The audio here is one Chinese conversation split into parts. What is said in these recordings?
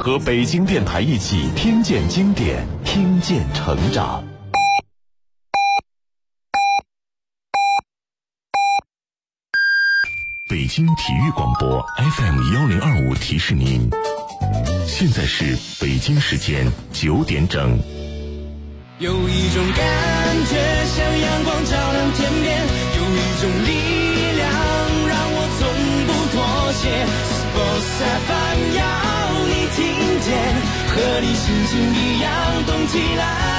和北京电台一起听见经典，听见成长。北京体育广播 FM1025 提示您，现在是北京时间9点整。 有一种感觉像阳光照亮天边，有一种力量让我从不妥协。Sports FM 要你听见，和你心情一样动起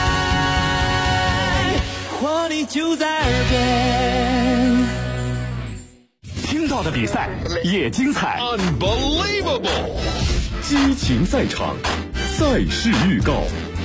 来，活力就在耳边。 听到的比赛也精彩 ，Unbelievable！ 激情赛场，赛事预告。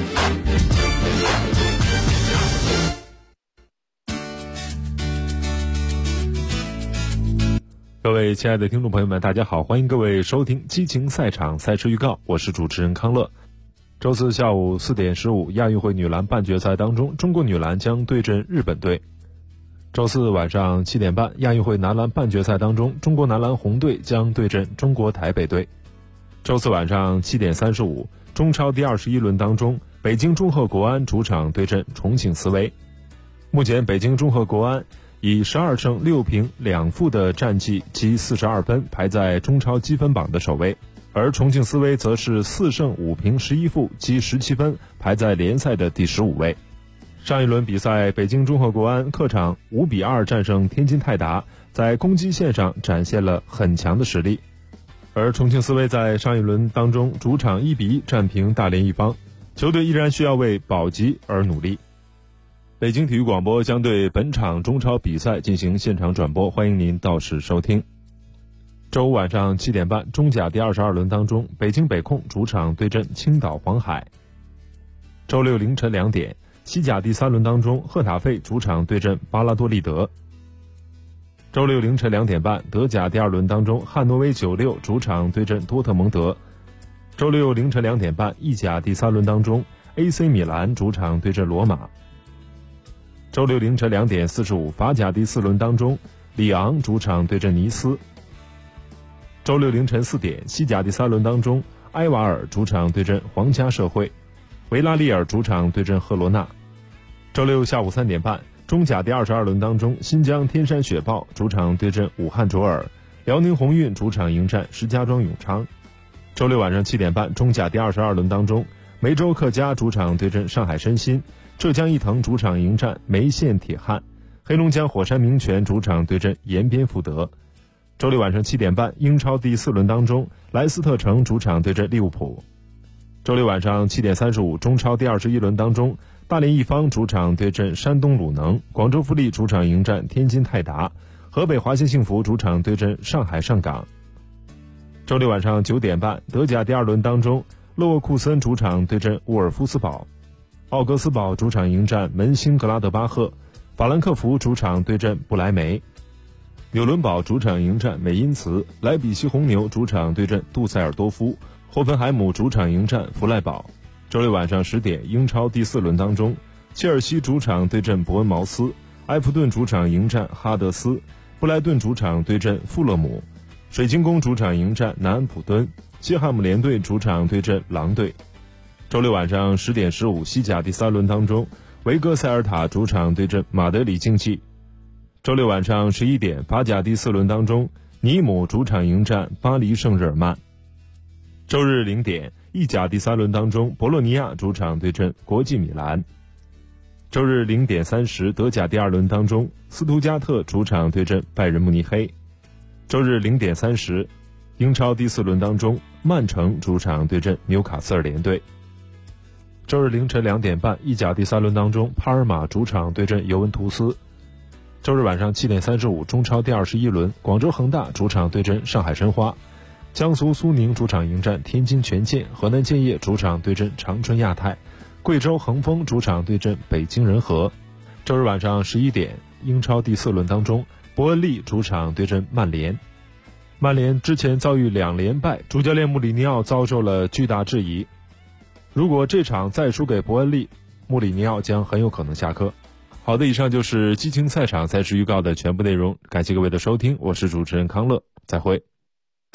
各位亲爱的听众朋友们，大家好，欢迎各位收听激情赛场赛事预告，我是主持人康乐。周四下午4点15，亚运会女篮半决赛当中，中国女篮将对阵日本队。周四晚上7点半，亚运会男篮半决赛当中，中国男篮红队将对阵中国台北队。周四晚上7点35，中超第21轮当中，北京中赫国安主场对阵重庆斯威。目前北京中赫国安以12胜6平2负的战绩积42分，排在中超积分榜的首位，而重庆斯威则是4胜5平11负积17分，排在联赛的第15位。上一轮比赛，北京中赫国安客场5比2战胜天津泰达，在攻击线上展现了很强的实力，而重庆斯威在上一轮当中主场1比1战平大连一方，球队依然需要为保级而努力。北京体育广播将对本场中超比赛进行现场转播，欢迎您到时收听。周五晚上7点半，中甲第22轮当中，北京北控主场对阵青岛黄海。周六凌晨2点，西甲第3轮当中，赫塔费主场对阵巴拉多利德。周六凌晨2点半，德甲第2轮当中，汉诺威96主场对阵多特蒙德。周六凌晨2点半，意甲第3轮当中， AC 米兰主场对阵罗马。周六凌晨2点45，法甲第4轮当中，里昂主场对阵尼斯。周六凌晨4点，西甲第3轮当中，埃瓦尔主场对阵皇家社会，维拉利尔主场对阵赫罗纳。周六下午3点半，中甲第22轮当中，新疆天山雪豹主场对阵武汉卓尔，辽宁宏运主场迎战石家庄永昌。周六晚上7点半，中甲第22轮当中，梅州客家主场对阵上海申鑫，浙江毅腾主场迎战梅县铁汉，黑龙江火山名泉主场对阵延边福德。周六晚上7点半，英超第4轮当中，莱斯特城主场对阵利物浦。周六晚上7点35，中超第21轮当中，大连一方主场对阵山东鲁能，广州富力主场迎战天津泰达，河北华夏幸福主场对阵上海上港。周六晚上9点半，德甲第2轮当中，勒沃库森主场对阵沃尔夫斯堡，奥格斯堡主场迎战门兴格拉德巴赫，法兰克福主场对阵不莱梅，纽伦堡主场迎战美因茨，莱比锡红牛主场对阵杜塞尔多夫，霍芬海姆主场迎战弗赖堡。周六晚上10点，英超第4轮当中，切尔西主场对阵伯恩茅斯，埃弗顿主场迎战哈德斯，布莱顿主场对阵富勒姆，水晶宫主场迎战南安普敦，西汉姆联队主场对阵狼队。周六晚上10点15，西甲第3轮当中，维戈塞尔塔主场对阵马德里竞技。周六晚上11点，法甲第4轮当中，尼姆主场迎战巴黎圣日耳曼。周日0点，意甲第3轮当中，博洛尼亚主场对阵国际米兰。周日0点30，德甲第2轮当中，斯图加特主场对阵拜仁慕尼黑。周日0点30，英超第4轮当中，曼城主场对阵纽卡斯尔联队。周日凌晨2点半，意甲第3轮当中，帕尔马主场对阵尤文图斯。周日晚上7点35，中超第21轮，广州恒大主场对阵上海申花，江苏苏宁主场迎战天津权健，河南建业主场对阵长春亚泰，贵州恒丰主场对阵北京人和。周日晚上11点，英超第4轮当中，伯恩利主场对阵曼联。曼联之前遭遇2连败，主教练穆里尼奥遭受了巨大质疑，如果这场再输给伯恩利，穆里尼奥将很有可能下课。好的，以上就是激情赛场赛事预告的全部内容，感谢各位的收听，我是主持人康乐，再会。 爸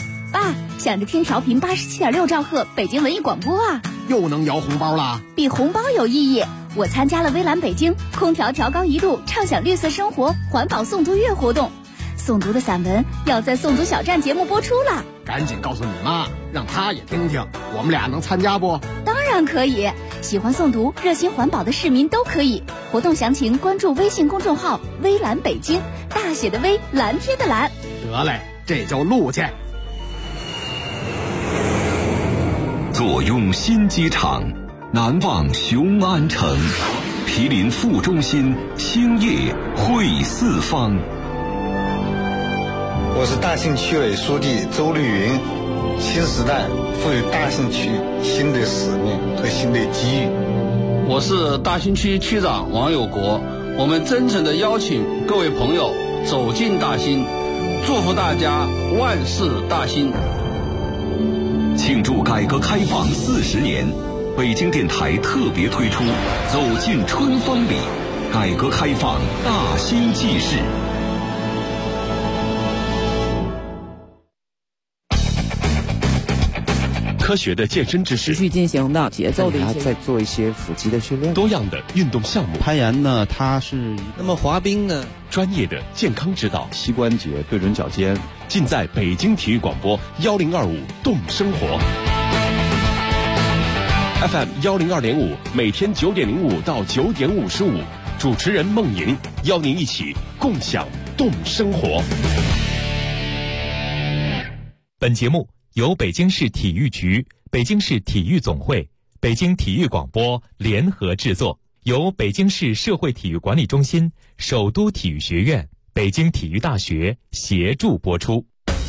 啊，想着听调频87.6兆赫北京文艺广播啊。 又能摇红包啦？ 比红包有意义。我参加了微蓝北京空调调高1度畅享绿色生活环保诵读月活动，诵读的散文要在诵读小站节目播出了。 赶紧告诉你妈，让她也听听，我们俩能参加不？ 当然可以，喜欢诵读热心环保的市民都可以。活动详情关注微信公众号微蓝北京，大写的微，蓝天的蓝。 得嘞，这就录去。 坐拥新机场，难忘雄安城，毗邻副中心，兴业汇四方。 我是大兴区委书记周绿云。新时代赋予大兴区新的使命和新的机遇。 我是大兴区区长王有国。我们真诚地邀请各位朋友走进大兴，祝福大家万事大兴。 庆祝改革开放40年，北京电台特别推出走进春风里，改革开放大兴纪事。科学的健身知识， 持续进行的节奏的一些， 再做一些腹肌的训练， 多样的运动项目。 攀岩呢，它是那么滑冰呢？ 专业的健康指导， 膝关节对准脚尖， 尽在北京体育广播1025动生活 FM 102.5，每天9点05到9点55，主持人孟莹邀您一起共享动生活。 本节目由北京市体育局、北京市体育总会、北京体育广播联合制作，由北京市社会体育管理中心、首都体育学院、北京体育大学协助播出。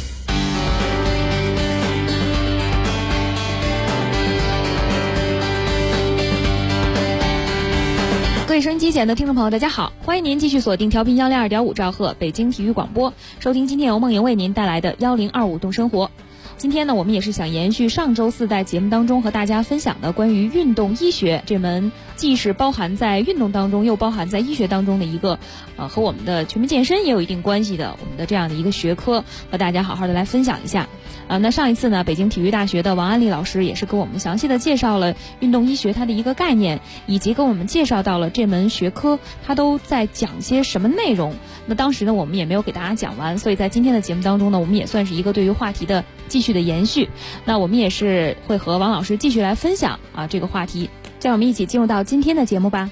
各位收音机前的听众朋友，大家好，欢迎您继续锁定调频102.5兆赫北京体育广播，收听今天由梦莹为您带来的1025动生活。今天呢，我们也是想延续上周4在节目当中和大家分享的关于运动医学这门既是包含在运动当中又包含在医学当中的一个和我们的全民健身也有一定关系的我们的这样的一个学科，和大家好好的来分享一下。那上一次呢，北京体育大学的王安丽老师也是给我们详细的介绍了运动医学它的一个概念，以及给我们介绍到了这门学科它都在讲些什么内容。那当时呢，我们也没有给大家讲完，所以在今天的节目当中呢，我们也算是一个对于话题的继续的延续。那我们也是会和王老师继续来分享这个话题，让我们一起进入到今天的节目吧。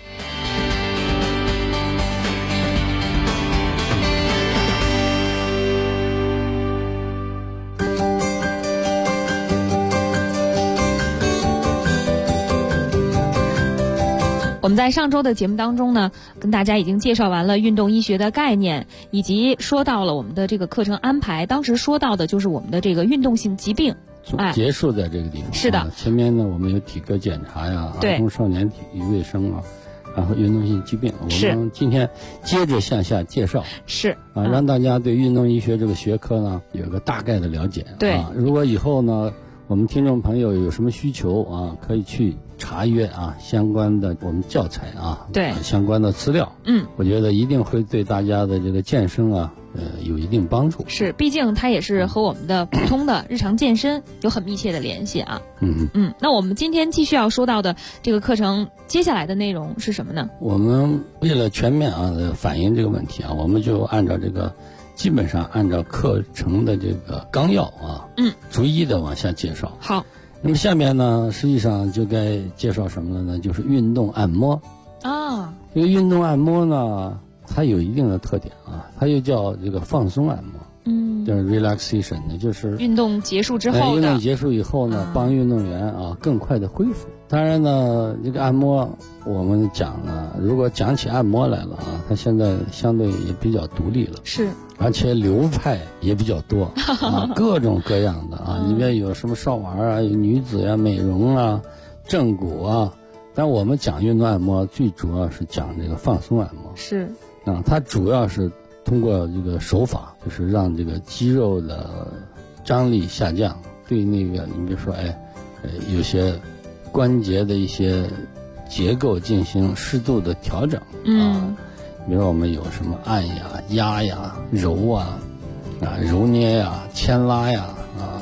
我们在上周的节目当中呢，跟大家已经介绍完了运动医学的概念，以及说到了我们的这个课程安排。当时说到的就是我们的这个运动性疾病， 结束在这个地方。 是的， 前面呢我们有体格检查呀，儿童少年体育卫生啊，然后运动性疾病，我们今天接着向下介绍，让大家对运动医学这个学科呢有个大概的了解。 对， 如果以后呢我们听众朋友有什么需求可以去查阅相关的我们教材对， 相关的资料。我觉得一定会对大家的这个健身有一定帮助。 是，毕竟它也是和我们的普通的日常健身有很密切的联系啊。那我们今天继续要说到的这个课程接下来的内容是什么呢？ 我们为了全面反映这个问题我们就按照这个基本上按照课程的这个纲要逐一的往下介绍。 好， 那么下面呢，实际上就该介绍什么了呢？就是运动按摩。这个运动按摩呢，它有一定的特点它又叫这个放松按摩。就是 relaxation 呢，就是运动结束之后的。 运动结束以后呢，帮运动员更快的恢复。当然呢，这个按摩我们讲呢，如果讲起按摩来了它现在相对也比较独立了。 是。 而且流派也比较多各种各样的里面有什么少儿有女子美容正骨但我们讲运动按摩最主要是讲这个放松按摩。 是它主要是通过这个手法，就是让这个肌肉的张力下降，对那个你比如说有些关节的一些结构进行适度的调整。比如说我们有什么按呀、压呀、揉揉捏呀、牵拉呀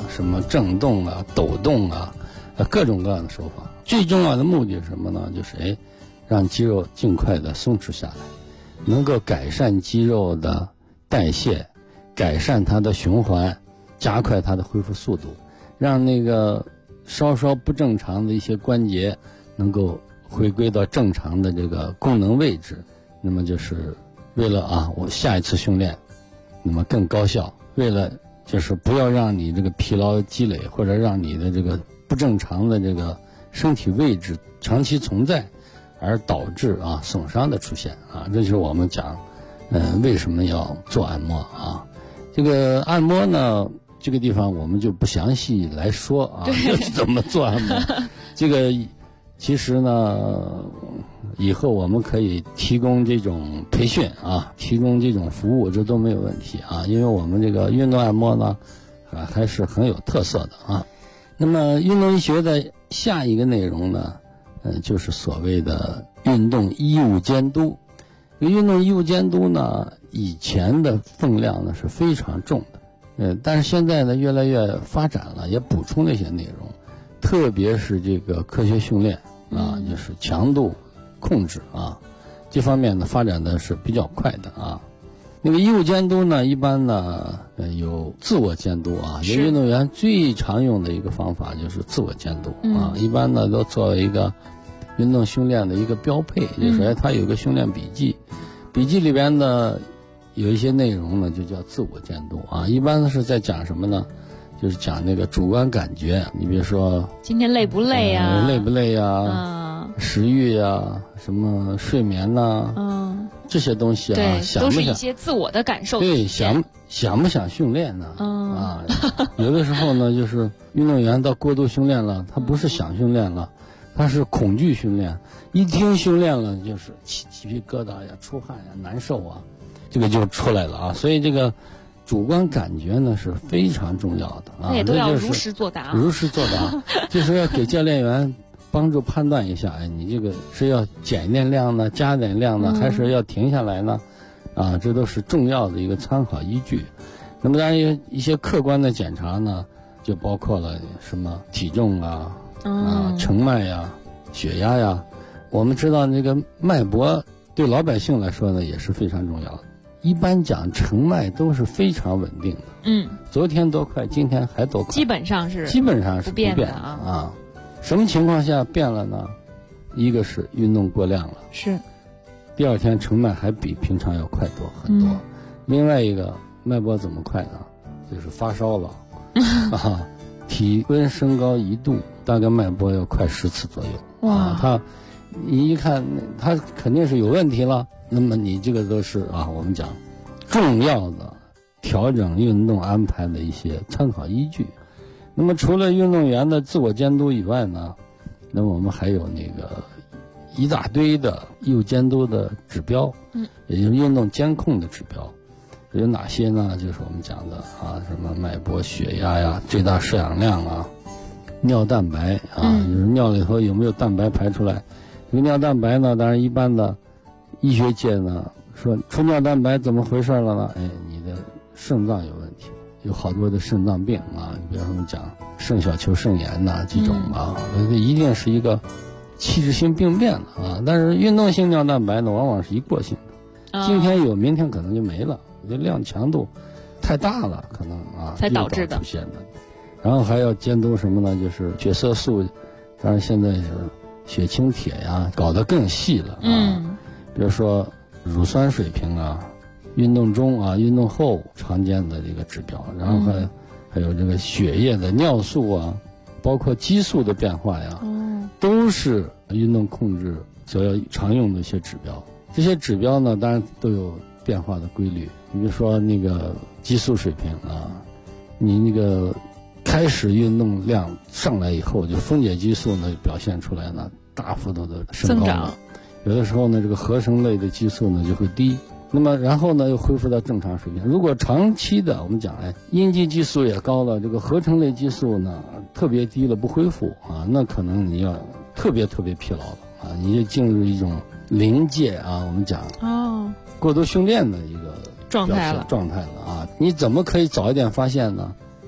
什么震动啊、抖动啊，各种各样的手法。最重要的目的是什么呢？就是让肌肉尽快的松弛下来，能够改善肌肉的代谢，改善它的循环，加快它的恢复速度，让那个稍稍不正常的一些关节能够回归到正常的这个功能位置。那么就是为了我下一次训练那么更高效，为了就是不要让你这个疲劳积累，或者让你的这个不正常的这个身体位置长期存在，而导致损伤的出现这就是我们讲为什么要做按摩这个按摩呢，这个地方我们就不详细来说怎么做按摩这个其实呢以后我们可以提供这种培训提供这种服务，这都没有问题因为我们这个运动按摩呢还是很有特色的那么运动医学的下一个内容呢就是所谓的运动医务监督。运动医务监督呢，以前的分量呢是非常重的但是现在呢越来越发展了，也补充了一些内容，特别是这个科学训练就是强度控制这方面呢发展的是比较快的那个医务监督呢，一般呢有自我监督有运动员最常用的一个方法就是自我监督一般呢都作为一个运动训练的一个标配，就是他有个训练笔记，笔记里边呢有一些内容呢就叫自我监督一般是在讲什么呢？就是讲那个主观感觉，你比如说今天累不累呀？ 累不累呀？食欲呀？什么睡眠呐？这些东西对， 想不想都是一些自我的感受。 对，想不想训练呢？有的时候呢，就是运动员到过度训练了，他不是想训练了，他是恐惧训练。一听训练了，就是起皮疙瘩呀、出汗呀、难受这个就出来了所以这个主观感觉呢是非常重要的那也都要如实作答。 如实作答，就是要给教练员帮助判断一下，你这个是要减一点量呢，加点量呢，还是要停下来呢？这都是重要的一个参考依据。那么当然一些客观的检查呢，就包括了什么体重澄脉呀、血压呀。我们知道那个脉搏对老百姓来说呢也是非常重要的。一般讲澄脉都是非常稳定的，昨天多快，今天还多快， 基本上是不变的什么情况下变了呢？一个是运动过量了， 是第二天澄脉还比平常要快很多。另外一个脉搏怎么快呢？就是发烧了体温升高1度，大概脉搏要快10次左右你一看他肯定是有问题了。那么你这个都是我们讲重要的调整运动安排的一些参考依据。那么除了运动员的自我监督以外呢，那么我们还有那个一大堆的医务监督的指标，也就是运动监控的指标。有哪些呢？就是我们讲的什么脉搏、血压呀、最大摄氧量尿蛋白就是尿里头有没有蛋白排出来。这个尿蛋白呢，当然一般的医学界呢说出尿蛋白怎么回事了呢？你的肾脏有问题，有好多的肾脏病你比方说讲肾小球肾炎这种一定是一个器质性病变的但是运动性尿蛋白呢，往往是一过性的，今天有，明天可能就没了，这量强度太大了，可能才导致的出现的。然后还要监督什么呢？就是血色素，当然现在是血清铁呀，搞得更细了比如说乳酸水平运动中运动后常见的这个指标，然后还有这个血液的尿素包括激素的变化呀都是运动控制所要常用的一些指标。这些指标呢当然都有变化的规律，你比如说那个激素水平你那个开始运动量上来以后，就分解激素呢表现出来呢大幅度的升高了，有的时候呢这个合成类的激素呢就会低，那么然后呢又恢复到正常水平。如果长期的我们讲应激激素也高了，这个合成类激素呢特别低了不恢复那可能你要特别疲劳了你就进入一种临界我们讲过度训练的一个状态了你怎么可以早一点发现呢？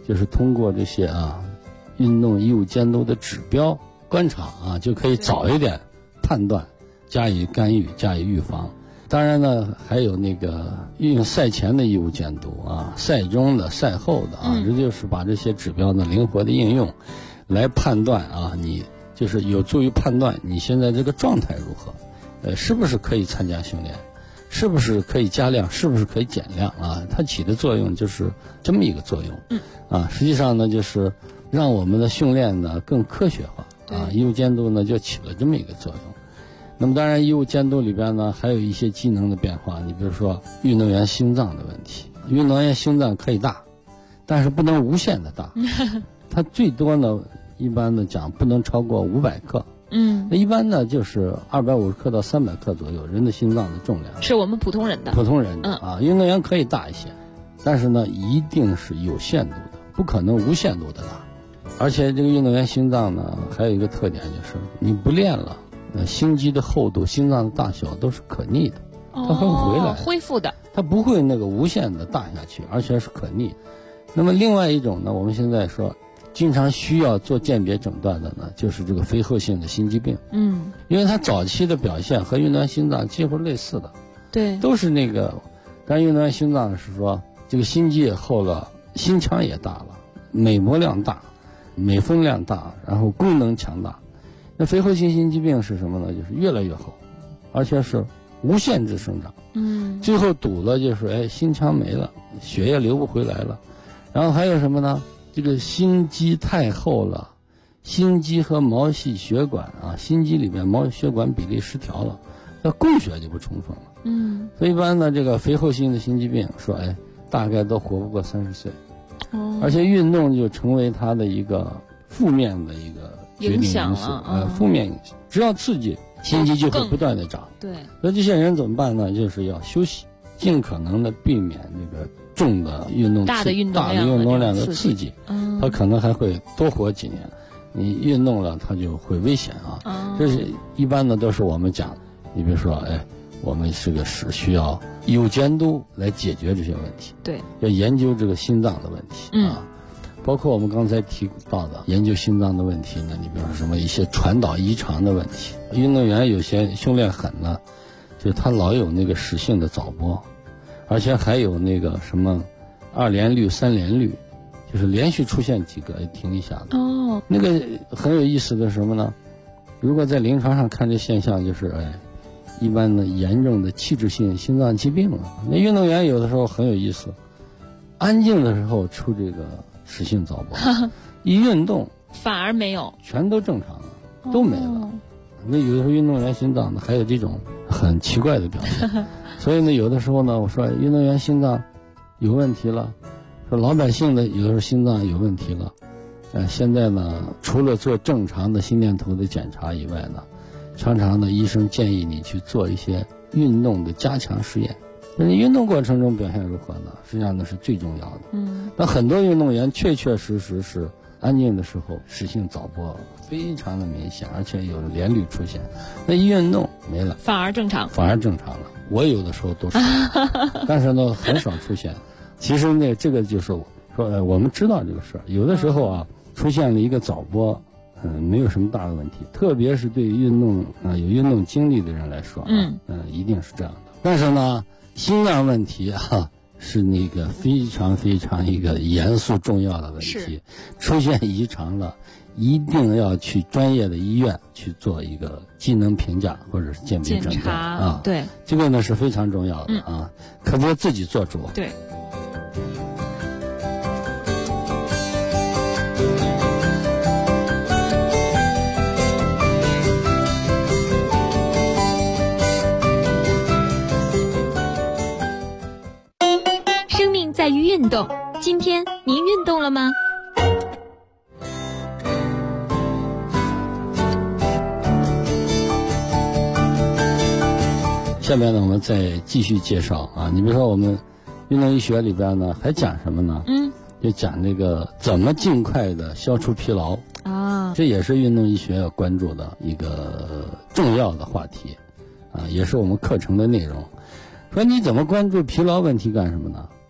就是通过这些运动医务监督的指标观察就可以早一点判断，加以干预，加以预防。当然呢，还有那个运用赛前的医务监督赛中的、赛后的这就是把这些指标呢灵活的应用，来判断你就是有助于判断你现在这个状态如何，是不是可以参加训练，是不是可以加量，是不是可以减量它起的作用就是这么一个作用。实际上呢，就是让我们的训练呢更科学化医务监督呢就起了这么一个作用。那么当然医务监督里边呢还有一些机能的变化，你比如说运动员心脏的问题。运动员心脏可以大，但是不能无限的大它最多呢一般的讲不能超过500克。那一般呢就是250克到300克左右，人的心脏的重量是我们普通人的运动员可以大一些，但是呢一定是有限度的，不可能无限度的大。而且这个运动员心脏呢还有一个特点，就是你不练了，心肌的厚度、心脏的大小都是可逆的，它会回来恢复的， 它不会那个无限的大下去，而且是可逆。那么另外一种呢，我们现在说经常需要做鉴别诊断的呢，就是这个非后性的心肌病。因为它早期的表现和运动员心脏几乎类似的， 对， 都是那个，但运动员心脏是说这个心肌也厚了，心腔也大了，每膜量大，每分量大，然后功能强大。那非后性心肌病是什么呢？就是越来越厚，而且是无限制生长。最后堵了就是心腔没了，血液流不回来了。然后还有什么呢？这个心肌太厚了，心肌和毛细血管心肌里面毛细血管比例失调了，那供血就不充分了。所以一般呢，这个非后性的心肌病说大概都活不过30岁。而且运动就成为它的一个负面的一个决定因素，负面影响，只要刺激，心肌就会不断的长。 对， 那这些人怎么办呢？就是要休息，尽可能的避免那个重的运动、 大的运动量的刺激，他可能还会多活几年。你运动了，他就会危险这是一般的都是我们讲，你比如说，我们是需要医务监督来解决这些问题。 对， 要研究这个心脏的问题包括我们刚才提到的研究心脏的问题呢，你比如说什么一些传导异常的问题。运动员有些训练狠呢，就是他老有那个室性的早搏，而且还有那个什么2连率、3连率，就是连续出现几个停一下的。那个很有意思的是什么呢？如果在临床上看这现象，就是一般的严重的器质性心脏疾病了。那运动员有的时候很有意思，安静的时候出这个室性早搏，一运动反而没有， 全都正常了，都没了。那有的时候运动员心脏呢还有这种很奇怪的表现，所以呢有的时候呢我说运动员心脏有问题了，说老百姓的有的时候心脏有问题了，现在呢除了做正常的心电图的检查以外呢，常常呢医生建议你去做一些运动的加强实验。那你运动过程中表现如何呢？实际上那是最重要的。那很多运动员确确实实是安静的时候室性早搏非常的明显，而且有连率出现，那一运动没了， 反而正常了。我有的时候都是但是呢很少出现。其实呢这个就是说我们知道这个事儿，有的时候出现了一个早搏没有什么大的问题，特别是对于运动有运动经历的人来说一定是这样的。但是呢心脏问题是那个非常非常一个严肃重要的问题，出现异常了，一定要去专业的医院去做一个机能评价或者是鉴别诊断对， 这个呢是非常重要的可别自己做主。 对。 在于运动，今天您运动了吗？ 下面呢我们再继续介绍你比如说我们运动医学里边呢还讲什么呢？就讲这个怎么尽快的消除疲劳这也是运动医学要关注的一个重要的话题也是我们课程的内容。说你怎么关注疲劳问题干什么呢？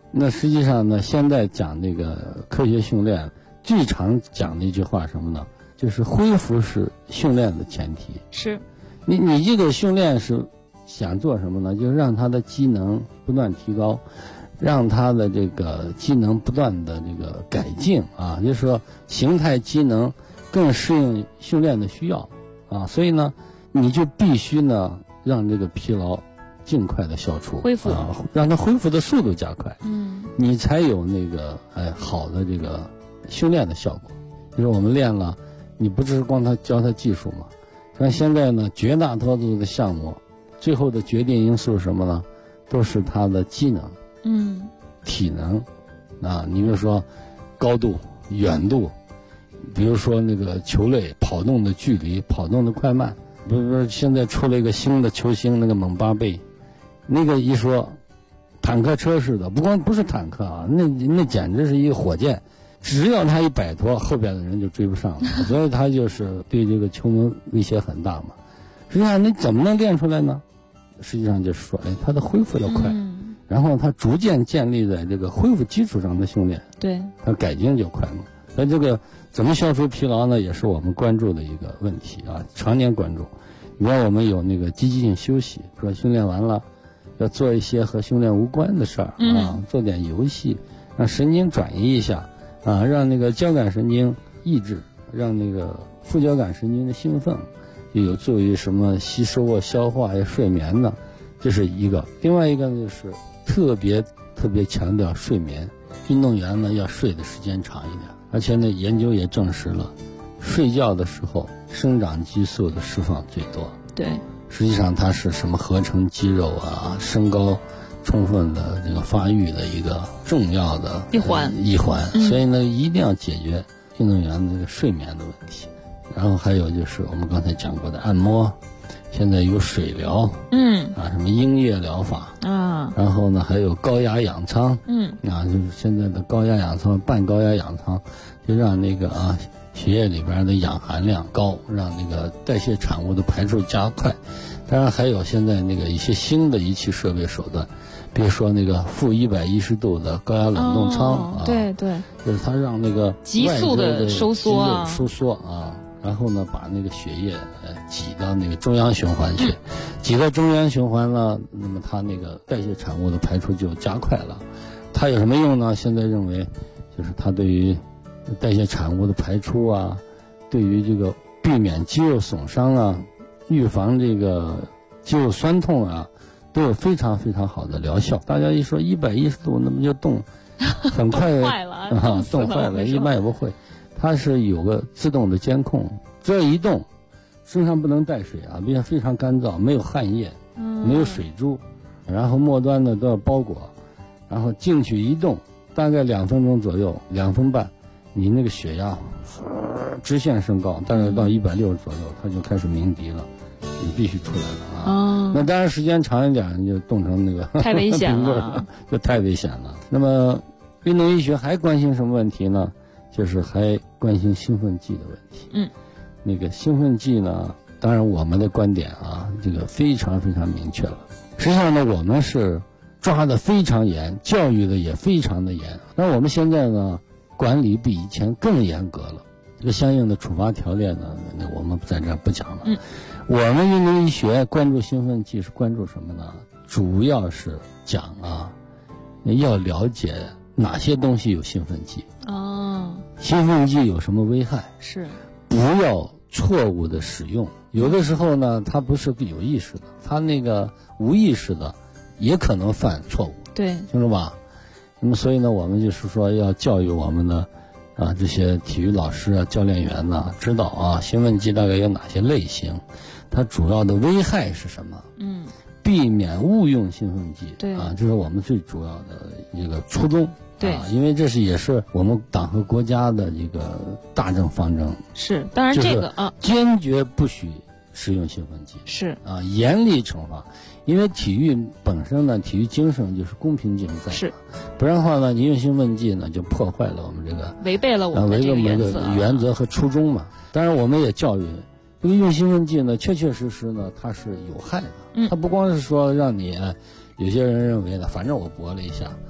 那实际上呢，现在讲这个科学训练，最常讲的一句话什么呢？就是恢复是训练的前提。 是， 你这个训练是想做什么呢？就是让他的机能不断提高，让他的这个机能不断的这个改进啊，就是说形态机能更适应训练的需要啊，所以呢，你就必须呢让这个疲劳尽快的消除， 恢复啊，让它恢复的速度加快，你才有那个好的这个训练的效果。就是我们练了，你不只是光教他技术嘛，像现在呢，绝大多数的项目，最后的决定因素是什么呢？都是他的机能，体能，啊，你比如说高度、远度，比如说那个球类跑动的距离、跑动的快慢。不是现在出了一个新的球星，那个猛巴贝，那个一说坦克车似的，不是坦克啊，那简直是一个火箭，只要他一摆脱，后边的人就追不上了，所以他就是对这个球门威胁很大嘛。实际上你怎么能练出来呢？实际上就是说，他的恢复要快，然后他逐渐建立在这个恢复基础上的训练， 对， 他改进就快嘛。那这个怎么消除疲劳呢？也是我们关注的一个问题啊，常年关注。你看我们有那个积极性休息，说训练完了要做一些和训练无关的事儿啊，做点游戏，让神经转移一下啊，让那个交感神经抑制，让那个副交感神经的兴奋，就有助于什么吸收啊、消化呀、睡眠呢，这是一个。另外一个呢，就是特别强调睡眠，运动员呢要睡的时间长一点。而且呢，研究也证实了，睡觉的时候生长激素的释放最多。 对， 实际上它是什么合成肌肉啊、身高充分的这个发育的一个重要的一环。所以呢，一定要解决运动员这个睡眠的问题。然后还有就是我们刚才讲过的按摩，现在有水疗，什么音乐疗法啊，然后呢还有高压氧舱，就是现在的高压氧舱、半高压氧舱，就让那个血液里边的氧含量高，让那个代谢产物的排出加快。当然还有现在那个一些新的仪器设备手段，比如说那个负110度的高压冷冻舱， 对， 就是它让那个急速的收缩啊。然后呢，把那个血液挤到那个中央循环去，挤到中央循环了，那么它那个代谢产物的排出就加快了。它有什么用呢？现在认为，就是它对于代谢产物的排出啊，对于这个避免肌肉损伤啊，预防这个肌肉酸痛啊，都有非常非常好的疗效。大家一说110度，那么就冻，很快冻坏了，一般也不会。它是有个自动的监控，只要一动，身上不能带水啊，并且非常干燥，没有汗液，没有水珠，然后末端呢都要包裹，然后进去一动，大概2分钟左右，2分半，你那个血压直线升高，大概到160左右，它就开始鸣笛了，你必须出来了啊。那当然时间长一点，你就冻成那个太危险了， 就太危险了。那么运动医学还关心什么问题呢？就是还关心兴奋剂的问题。那个兴奋剂呢，当然我们的观点啊，这个非常非常明确了。实际上呢，我们是抓得非常严，教育的也非常的严。那我们现在呢，管理比以前更严格了。这个相应的处罚条例呢，那我们在这儿不讲了。我们运动医学关注兴奋剂是关注什么呢？主要是讲要了解哪些东西有兴奋剂。兴奋剂有什么危害？是不要错误的使用。有的时候呢，它不是有意识的，它那个无意识的也可能犯错误。对，清楚吧？那么所以呢，我们就是说要教育我们的这些体育老师啊、教练员呐，知道兴奋剂大概有哪些类型，它主要的危害是什么？避免误用兴奋剂。对这是我们最主要的一个初衷。对因为这也是我们党和国家的一个大政方针。是，当然这个坚决不许使用兴奋剂。是严厉惩罚。因为体育本身呢，体育精神就是公平竞赛。是，不然的话呢，你用兴奋剂呢，就破坏了我们这个，违背了我们这个原则和初衷嘛。当然，我们也教育这个用兴奋剂呢，确确实实呢，它是有害的。它不光是说让你，有些人认为呢，反正我搏了一下。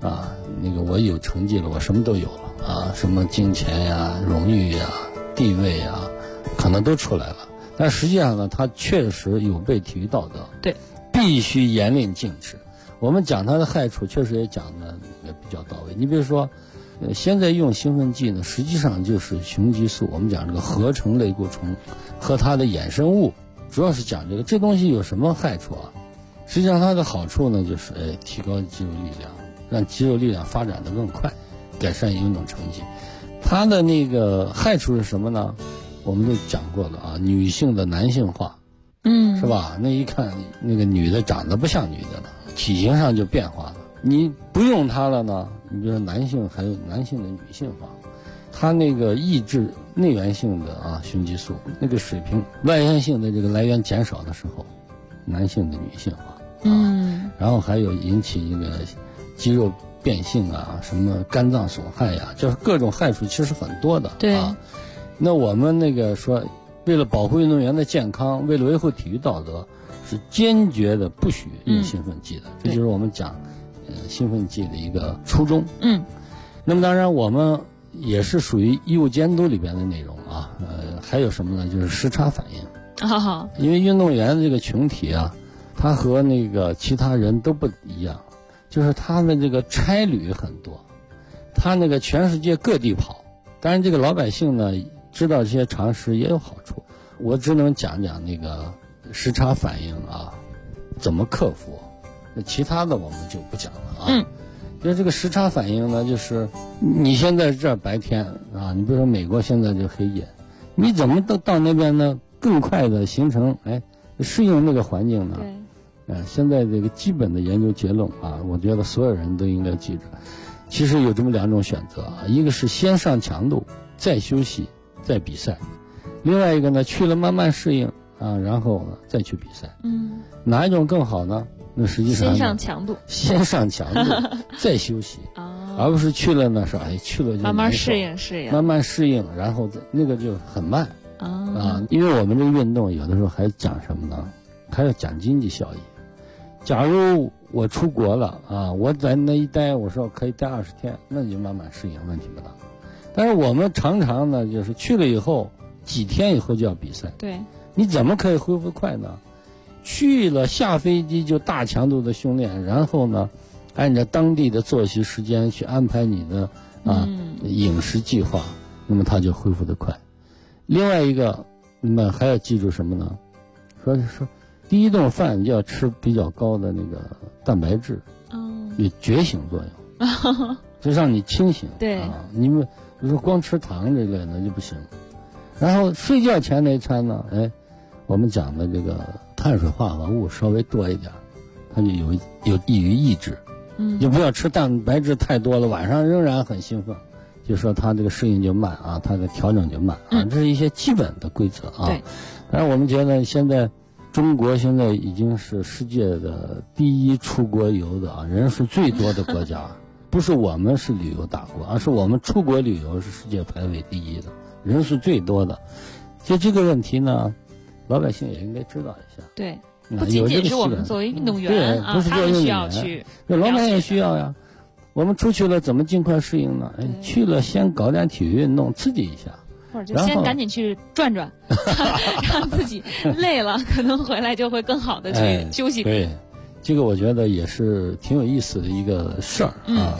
啊，那个我有成绩了，我什么都有了啊，什么金钱呀、荣誉呀、地位呀，可能都出来了。但实际上呢，它确实有悖体育道德， 对， 必须严令禁止。我们讲它的害处，确实也讲的也比较到位。你比如说，现在用兴奋剂呢，实际上就是雄激素，我们讲这个合成类固醇和它的衍生物，主要是讲这东西有什么害处啊？实际上它的好处呢，就是提高肌肉力量，让肌肉力量发展得更快，改善运动成绩。它的那个害处是什么呢？我们都讲过了啊，女性的男性化，是吧？那一看那个女的长得不像女的了，体型上就变化了。你不用它了呢，你比如说男性还有男性的女性化，它那个抑制内源性的雄激素那个水平，外源性的这个来源减少的时候，男性的女性化，然后还有引起这个肌肉变性啊，什么肝脏损害呀，就是各种害处其实很多的。 对啊，那我们那个说，为了保护运动员的健康，为了维护体育道德，是坚决的不许用兴奋剂的。这就是我们讲兴奋剂的一个初衷。那么当然我们也是属于医务监督里边的内容啊。还有什么呢？就是时差反应。因为运动员这个群体啊，他和那个其他人都不一样，就是他的这个差旅很多，他那个全世界各地跑。当然这个老百姓呢，知道这些常识也有好处。我只能讲讲那个时差反应啊，怎么克服。那其他的我们就不讲了啊。就是这个时差反应呢，就是你现在这儿白天啊，你比如说美国现在就黑夜，你怎么到那边呢更快的形成适应那个环境呢？现在这个基本的研究结论啊，我觉得所有人都应该记着。其实有这么两种选择啊，一个是先上强度，再休息，再比赛；另外一个呢，去了慢慢适应啊，然后呢再去比赛。哪一种更好呢？那实际上先上强度， 再休息，而不是去了呢是去了就慢慢适应， 然后那个就很慢因为我们这个运动有的时候还讲什么呢？还要讲经济效益。假如我出国了啊，我在那一待，我说可以待20天，那你就慢慢适应，问题不大。但是我们常常呢，就是去了以后几天以后就要比赛， 对， 你怎么可以恢复快呢？去了下飞机就大强度的训练，然后呢，按照当地的作息时间去安排你的饮食计划，那么它就恢复得快。另外一个，那么还要记住什么呢？说第一顿饭就要吃比较高的那个蛋白质，有觉醒作用，就让你清醒。 对你们比如说光吃糖这类的就不行。然后睡觉前那一餐呢，我们讲的这个碳水化合物稍微多一点，它就有益于抑制。就不要吃蛋白质太多了，晚上仍然很兴奋，就说它这个适应就慢啊，它的调整就慢啊，这是一些基本的规则啊。当然我们觉得现在中国现在已经是世界的第一出国游的人数最多的国家，不是我们是旅游大国，而是我们出国旅游是世界排位第一的，人数最多的。就这个问题呢，老百姓也应该知道一下。 对，不仅仅是我们作为运动员不是他们需要去， 老百姓也需要呀。我们出去了怎么尽快适应呢？去了先搞点体育运动刺激一下， 或者就先赶紧去转转，让自己累了，可能回来就会更好的去休息。 对，这个我觉得也是挺有意思的一个事儿啊。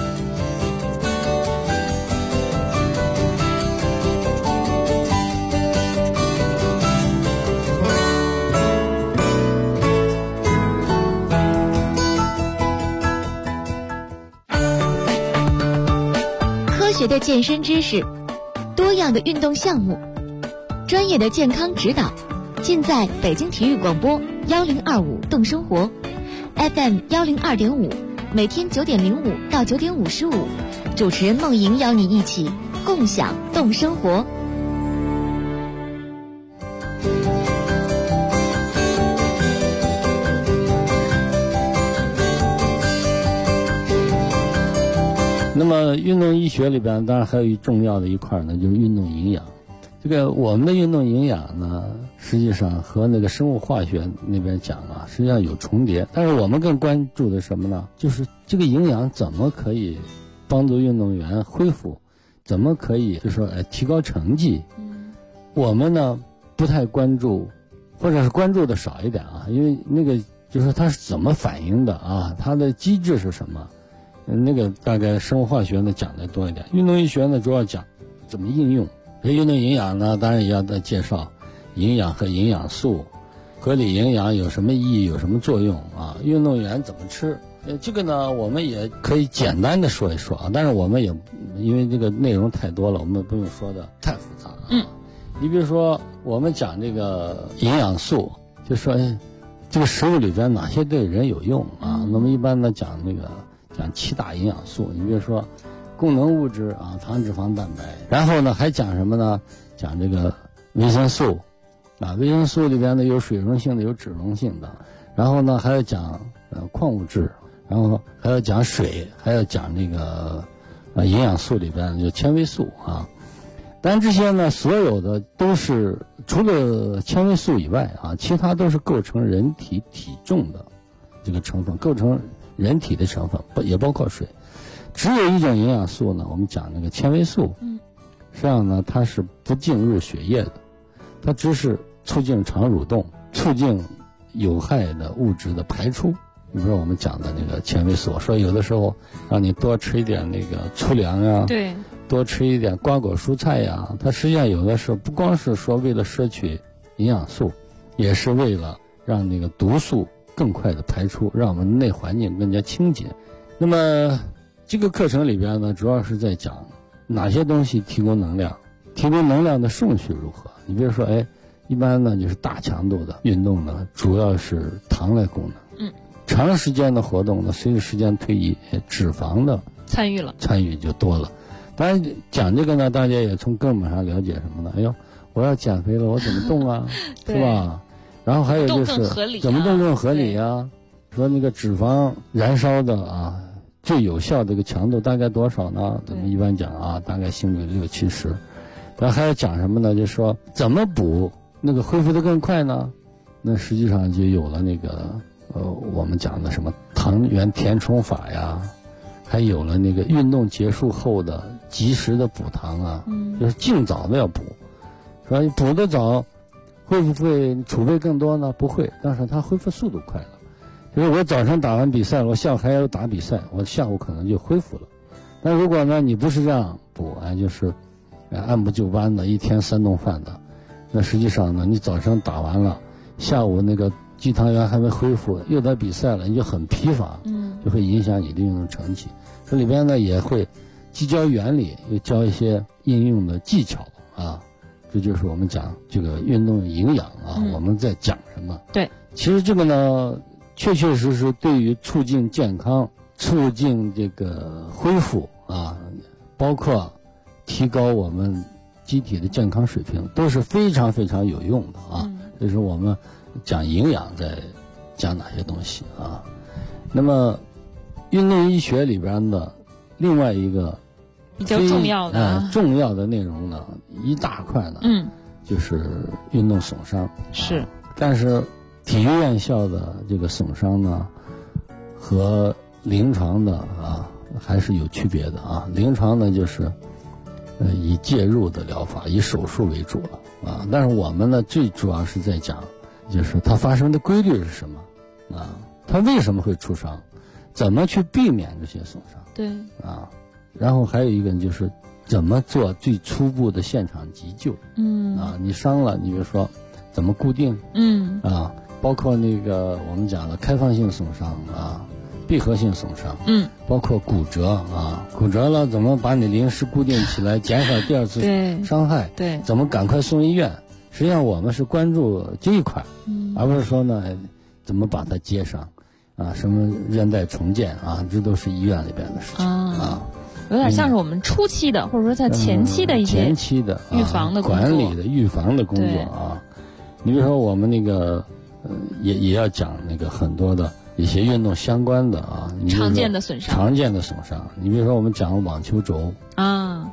科学的健身知识，多样的运动项目，专业的健康指导，尽在北京体育广播1025动生活 FM 102.5，每天9点05到9点55，主持人梦莹邀你一起共享动生活。那么运动医学里边当然还有重要的一块呢，就是运动营养。 这个我们的运动营养呢，实际上和那个生物化学那边讲啊，实际上有重叠。但是我们更关注的什么呢？就是这个营养怎么可以帮助运动员恢复，怎么可以就是说提高成绩。我们呢不太关注，或者是关注的少一点啊，因为那个就是说它是怎么反应的啊，它的机制是什么，那个大概生物化学呢讲的多一点。运动医学呢主要讲怎么应用。这运动营养呢，当然也要再介绍营养和营养素，合理营养有什么意义，有什么作用啊？运动员怎么吃？这个呢，我们也可以简单的说一说啊，但是我们也因为这个内容太多了，我们不用说的太复杂啊。你比如说，我们讲这个营养素，就说这个食物里边哪些对人有用啊？那么一般呢讲7大营养素，你比如说功能物质啊，糖、脂肪、蛋白，然后呢还讲什么呢？讲这个维生素啊，维生素里边呢有水溶性的，有脂溶性的，然后呢还要讲矿物质，然后还要讲水，还要讲这个营养素里边有纤维素啊。但这些呢所有的都是除了纤维素以外啊，其他都是构成人体体重的这个成分，构成人体的成分，也包括水。只有一种营养素呢，我们讲那个纤维素，实际上呢它是不进入血液的，它只是促进肠蠕动，促进有害的物质的排出。比如说我们讲的那个纤维素，说有的时候让你多吃一点那个粗粮呀， 对， 多吃一点瓜果蔬菜呀，它实际上有的时候不光是说为了摄取营养素，也是为了让那个毒素更快的排出，让我们内环境更加清洁。那么这个课程里边呢，主要是在讲哪些东西提供能量，提供能量的顺序如何。你比如说，一般呢就是大强度的运动呢，主要是糖类功能。长时间的活动呢，随着时间推移，脂肪的参与就多了。当然讲这个呢，大家也从根本上了解什么呢？哎呦，我要减肥了，我怎么动啊？是吧？然后还有就是怎么动更合理啊？说那个脂肪燃烧的啊，最有效的一个强度大概多少呢？咱们一般讲啊，大概心率60-70。然后还要讲什么呢？就是说怎么补那个恢复的更快呢？那实际上就有了那个我们讲的什么糖原填充法呀，还有了那个运动结束后的及时的补糖啊，就是尽早的要补。说补得早，会不会储备更多呢？不会，但是它恢复速度快了。就是我早上打完比赛了，我下午还要打比赛，我下午可能就恢复了。但如果呢你不是这样补，就是按部就班的一天3顿饭的，那实际上呢你早上打完了，下午那个肌糖原还没恢复，又在比赛了，你就很疲乏，就会影响你的运动成绩。这里边呢也会既教原理，又教一些应用的技巧啊。这就是我们讲这个运动营养啊，我们在讲什么？对，其实这个呢，确确实实对于促进健康、促进这个恢复啊，包括提高我们机体的健康水平，都是非常非常有用的啊。这是我们讲营养在讲哪些东西啊。那么运动医学里边的另外一个比较重要的重要的内容呢，一大块呢，就是运动损伤。是，但是体育院校的这个损伤呢，和临床的还是有区别的啊。临床呢就是以介入的疗法，以手术为主了啊。但是我们呢最主要是在讲，就是它发生的规律是什么啊？它为什么会出伤？怎么去避免这些损伤？对啊。然后还有一个就是怎么做最初步的现场急救。你伤了，你比如说怎么固定？包括那个我们讲了开放性损伤啊，闭合性损伤。包括骨折啊，骨折了怎么把你临时固定起来，减少第二次伤害？对，怎么赶快送医院？实际上我们是关注这一块，而不是说呢怎么把它接上啊，什么韧带重建啊，这都是医院里边的事情啊。 有点像是我们初期的，或者说在前期的一些前期的预防的工作、 管理的预防的工作啊。你比如说我们那个也要讲那个很多的一些运动相关的啊， 常见的损伤。 常见的损伤，你比如说我们讲网球肘啊，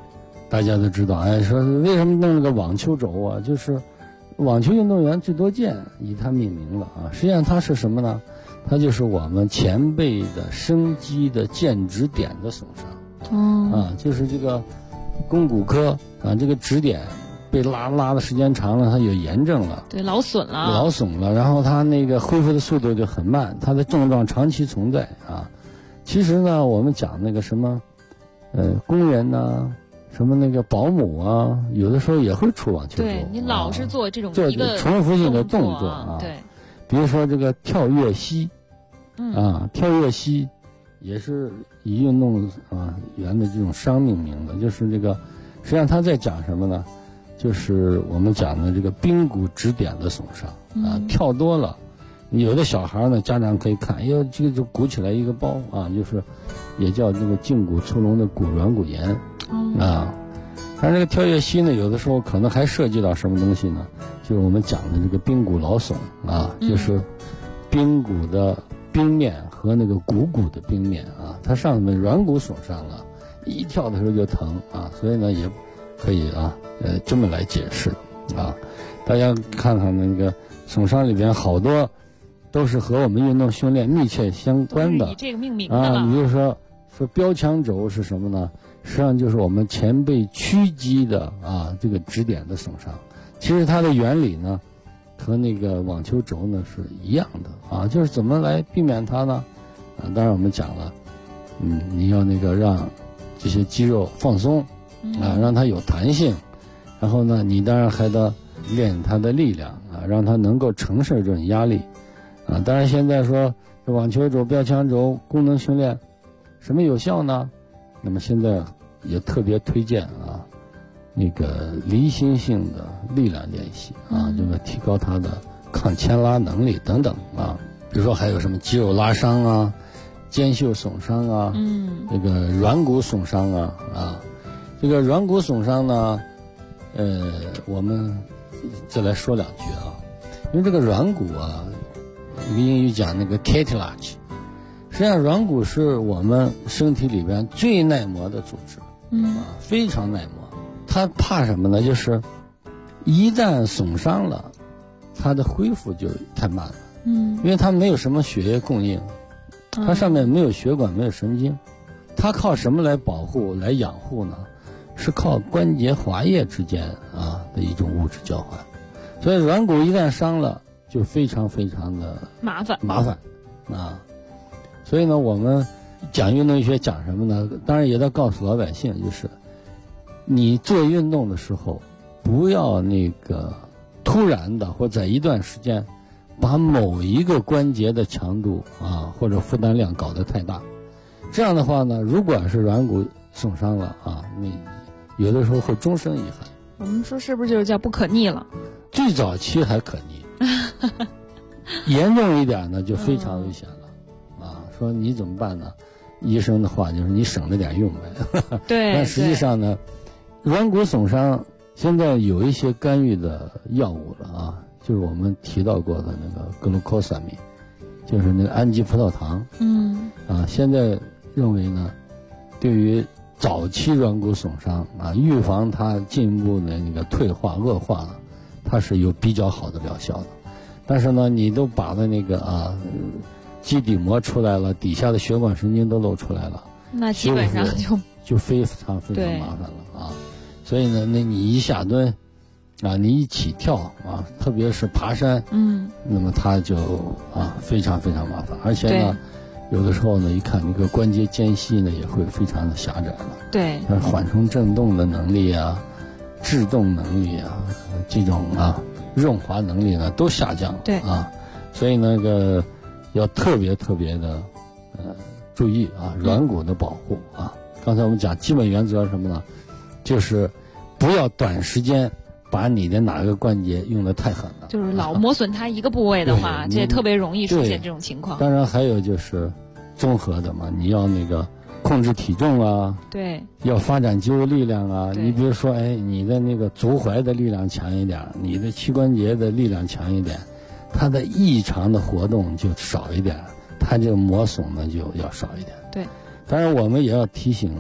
大家都知道，哎，说为什么弄了个网球肘啊？就是网球运动员最多见，以它命名了啊。实际上它是什么呢？它就是我们前辈的生肌的剑指点的损伤。就是这个肱骨科啊，这个指点被拉的时间长了，它有炎症了， 对，劳损了， 然后它那个恢复的速度就很慢，它的症状长期存在啊。其实呢，我们讲那个什么，工人呐，什么那个保姆啊，有的时候也会出网球肘。 对，你老是做这种一个重复性的动作啊， 对， 比如说这个跳跃膝，跳跃膝也是以运动员的这种伤命名的，就是这个，实际上他在讲什么呢？就是我们讲的这个髌骨指点的损伤啊，跳多了，有的小孩呢，家长可以看，哟，这个就鼓起来一个包啊，就是也叫这个胫骨粗隆的软骨炎啊。但是这个跳跃膝呢，有的时候可能还涉及到什么东西呢？就是我们讲的这个髌骨劳损啊，就是髌骨的髌面和那个股骨的髌面啊，它上面软骨损伤了，一跳的时候就疼啊，所以呢也可以这么来解释啊。大家看看那个损伤里边好多都是和我们运动训练密切相关的， 以这个命名的了。 比如说标枪肘是什么呢？实际上就是我们前背屈肌的这个指点的损伤。其实它的原理呢和那个网球肘呢是一样的就是怎么来避免它呢？当然我们讲了，你要那个让这些肌肉放松让它有弹性，然后呢你当然还得练它的力量让它能够承受这种压力当然现在说这网球肘、标枪肘功能训练什么有效呢？那么现在也特别推荐那个离心性的力量练习这个提高它的抗牵拉能力等等比如说还有什么肌肉拉伤肩袖损伤这个软骨损伤这个软骨损伤呢我们再来说两句因为这个软骨一个英语讲那个 cartilage， 实际上软骨是我们身体里边最耐磨的组织非常耐磨。它怕什么呢？就是一旦损伤了，它的恢复就太慢了因为它没有什么血液供应，它上面没有血管，没有神经，它靠什么来保护、来养护呢？是靠关节滑液之间的一种物质交换。所以软骨一旦伤了，就非常非常的麻烦所以呢，我们讲运动医学讲什么呢？当然也得告诉老百姓，就是你做运动的时候，不要那个突然的或在一段时间把某一个关节的强度或者负担量搞得太大。这样的话呢，如果是软骨损伤了那有的时候会终身遗憾。 我们说是不是就是叫不可逆了？ 最早期还可逆严重一点呢就非常危险了说你怎么办呢？医生的话就是你省着点用呗对， 但实际上呢，软骨损伤现在有一些干预的药物了就是我们提到过的那个格鲁克萨米，就是那个氨基葡萄糖现在认为呢，对于早期软骨损伤预防它进一步的那个退化恶化了，它是有比较好的疗效的。但是呢，你都把那个基底膜出来了，底下的血管神经都露出来了， 那基本上就非常非常麻烦了所以呢，那你一下蹲你一起跳特别是爬山那么它就非常非常麻烦，而且呢有的时候呢，一看那个关节间隙呢也会非常的狭窄了， 对， 缓冲振动的能力制动能力这种润滑能力呢都下降了， 对所以那个要特别特别的注意软骨的保护刚才我们讲基本原则是什么呢？就是不要短时间把你的哪个关节用得太狠了， 就是老磨损它一个部位的话，这也特别容易出现这种情况。 当然还有就是综合的嘛，你要那个控制体重对， 要发展肌肉力量你比如说你的那个足踝的力量强一点，你的膝关节的力量强一点，它的异常的活动就少一点，它这个磨损呢就要少一点。 对， 当然我们也要提醒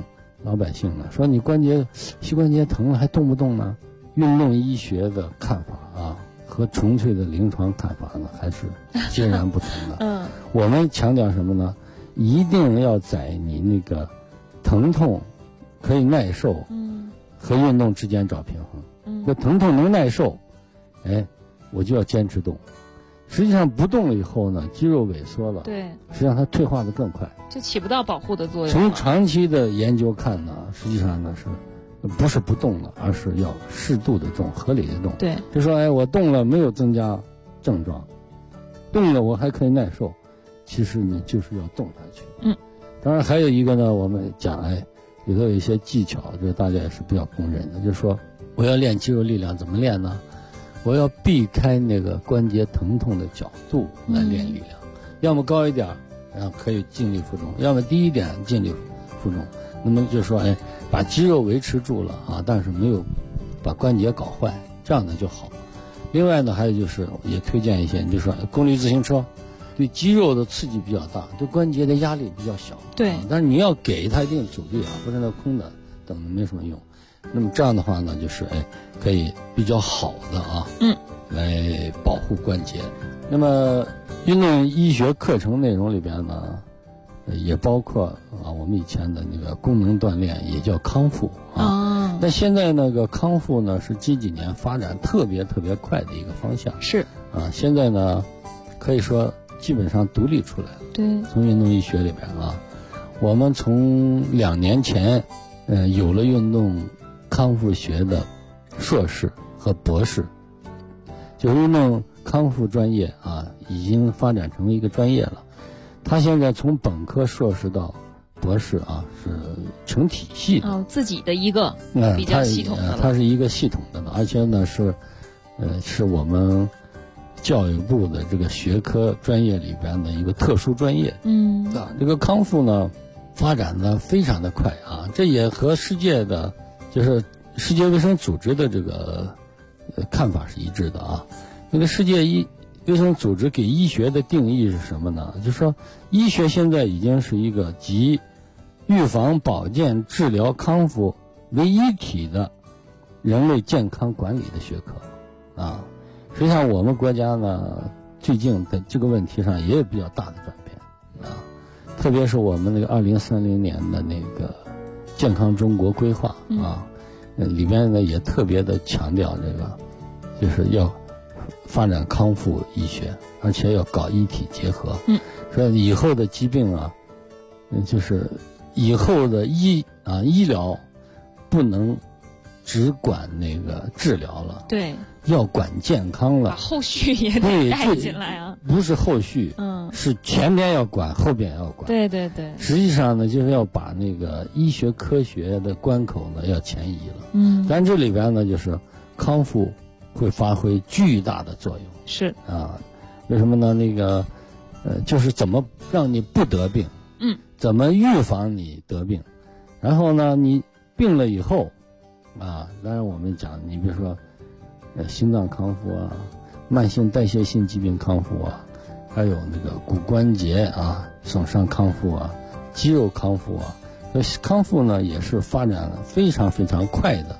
老百姓呢，说你膝关节疼了还动不动呢？运动医学的看法啊，和纯粹的临床看法呢，还是截然不同的。我们强调什么呢？一定要在你那个疼痛可以耐受，和运动之间找平衡。那疼痛能耐受，我就要坚持动。实际上不动了以后呢，肌肉萎缩了， 对， 实际上它退化的更快， 就起不到保护的作用。 从长期的研究看呢，实际上呢不是不动了，而是要适度的动，合理的动。 对， 就说我动了没有增加症状，动了我还可以耐受，其实你就是要动下去。当然还有一个呢，我们讲里头有一些技巧，这大家也是比较公认的，就是说我要练肌肉力量，怎么练呢？我要避开那个关节疼痛的角度来练力量，要么高一点，然后可以尽力负重，要么低一点尽力负重。那么就说把肌肉维持住了啊，但是没有把关节搞坏，这样的就好。另外呢，还有就是也推荐一些，你就说功率自行车，对肌肉的刺激比较大，对关节的压力比较小。 对， 但是你要给它一定阻力啊，不是那空的等的没什么用。那么这样的话呢，就是可以比较好的来保护关节。那么运动医学课程内容里边呢，也包括我们以前的那个功能锻炼，也叫康复啊。那现在那个康复呢，是这几年发展特别快的一个方向。 是啊，现在呢，可以说基本上独立出来了。 对， 从运动医学里边我们从2年前，有了运动康复学的硕士和博士，就是运动康复专业已经发展成一个专业了。他现在从本科硕士到博士是成体系的， 自己的一个比较系统的了。 它是一个系统的了，而且呢是我们教育部的这个学科专业里边的一个特殊专业。这个康复呢发展的非常的快这也和就是世界卫生组织的这个看法是一致的那个世界卫生组织给医学的定义是什么呢？就是说医学现在已经是一个集预防、保健、治疗、康复为一体的人类健康管理的学科实际上我们国家呢最近在这个问题上也有比较大的转变特别是我们那个2030年的那个健康中国规划里边呢也特别的强调这个，就是要发展康复医学，而且要搞一体结合。说以后的疾病就是以后的医疗不能只管那个治疗了， 对， 要管健康了， 把后续也得带进来不是后续，是前边要管，后边要管。 对， 实际上呢，就是要把那个医学科学的关口呢要前移了。但这里边呢，就是康复会发挥巨大的作用。 是为什么呢？那个就是怎么让你不得病，怎么预防你得病，然后呢，你病了以后当然我们讲，你比如说心脏康复慢性代谢性疾病康复还有那个骨关节损伤康复肌肉康复康复呢也是发展非常快的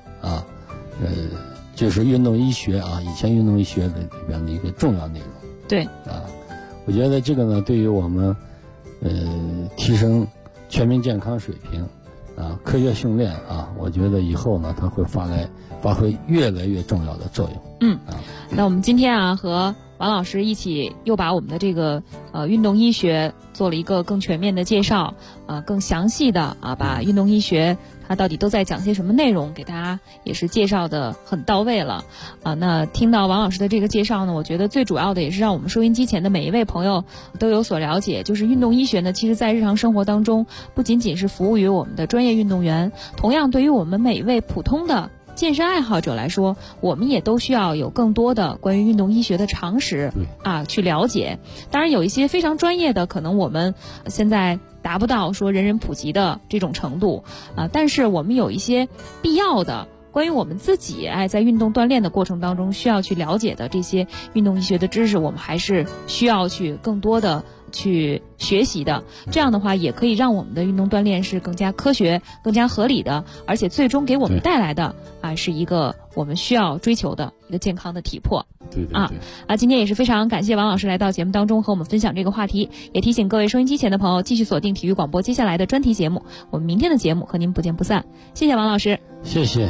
就是运动医学以前运动医学的里边的一个重要内容。 对我觉得这个呢对于我们提升全民健康水平科学训练我觉得以后呢它会发挥越来越重要的作用。 那我们今天和王老师一起又把我们的这个运动医学做了一个更全面的介绍，更详细的把运动医学它到底都在讲些什么内容给大家也是介绍的很到位了那听到王老师的这个介绍呢，我觉得最主要的也是让我们收音机前的每一位朋友都有所了解，就是运动医学呢其实在日常生活当中不仅仅是服务于我们的专业运动员，同样对于我们每一位普通的健身爱好者来说，我们也都需要有更多的关于运动医学的常识去了解。当然有一些非常专业的可能我们现在达不到说人人普及的这种程度但是我们有一些必要的关于我们自己在运动锻炼的过程当中需要去了解的这些运动医学的知识，我们还是需要去更多的去学习的。这样的话也可以让我们的运动锻炼是更加科学、更加合理的，而且最终给我们带来的是一个我们需要追求的一个健康的体魄。 对， 今天也是非常感谢王老师来到节目当中和我们分享这个话题，也提醒各位收音机前的朋友继续锁定体育广播接下来的专题节目，我们明天的节目和您不见不散。谢谢王老师。 谢谢。